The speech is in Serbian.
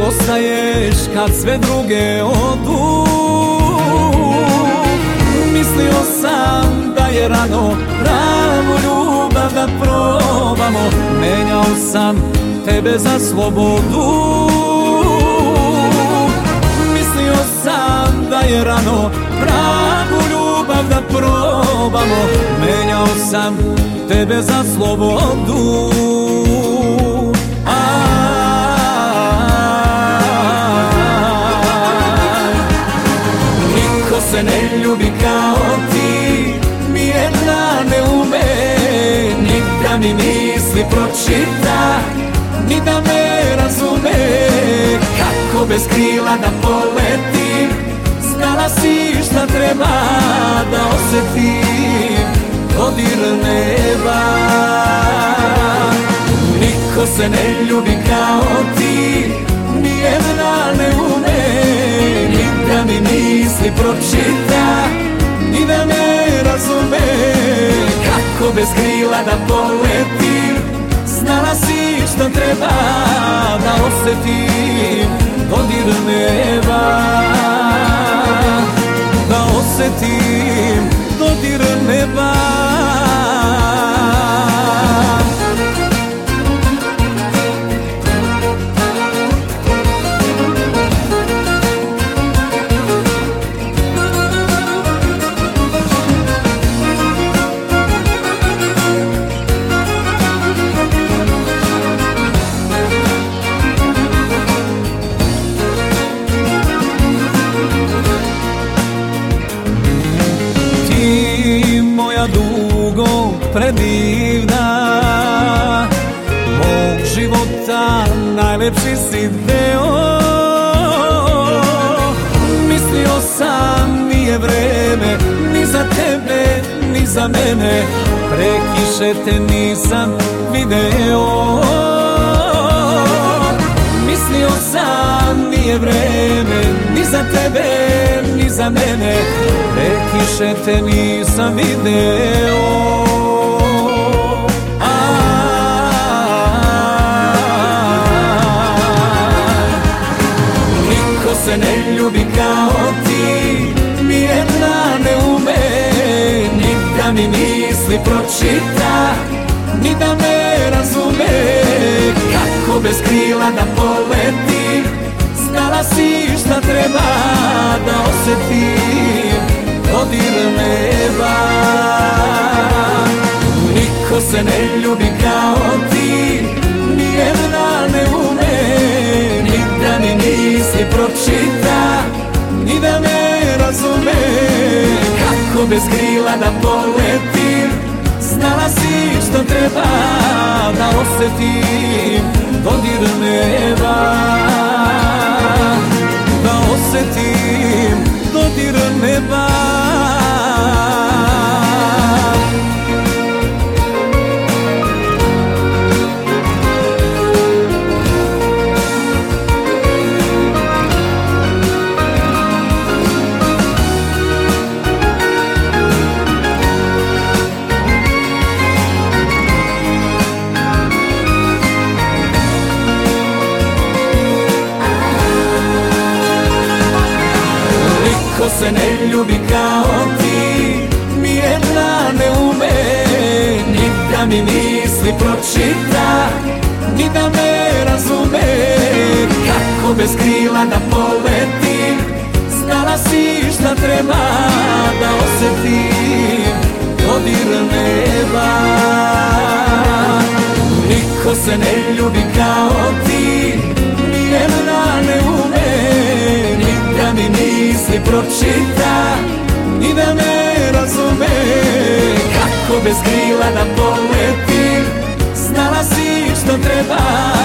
ostaješ kad sve druge odu. Mislio sam da je rano pravu ljubav da probamo. Menjao sam tebe za slobodu. Mislio sam da je rano pravu ljubav da probamo. Menjao sam tebe za slobodu. Niko se ne ljubi kao ti, nijedna ne ume ni da mi misli pročita, ni da me razume. Kako bez krila da poletim, znala si šta treba da osetim dodir neba. Niko se ne ljubi kao ti, nijedna ne ume ni da mi misli pročita, ni da me razume. Kako bez krila da poletim, znala si šta treba da osetim dodir neba. Da osetim dodir neba. Moja dugo predivna, mog života najlepši si deo. Mislio sam nije vreme ni za tebe ni za mene, pre kiše te nisam video. Mislio sam nije vreme ni za tebe ni za mene, pre kiše te nisam video. Niko se ne ljubi kao ti, nijedna ne ume ni da mi misli pročita, ni da me razume. Kako bez krila da poletim, znala si šta treba da osetim dodir neba. Niko se ne ljubi kao ti, nijedna ne ume ni da mi misli pročita, ni da me razume. Kako bez krila da poletim, znala si što treba da osetim dodir neba. Da osetim dodir neba. Niko se ne ljubi kao ti, nijedna ne ume ni da mi misli pročita, ni da me razume. Kako bez krila da poletim, znala si šta treba da osetim dodir neba. Niko se ne ljubi kao ti, nijedna ne ume ni da mi misli pročita, ni da me razume. Kako bez krila da poletim, znala si što treba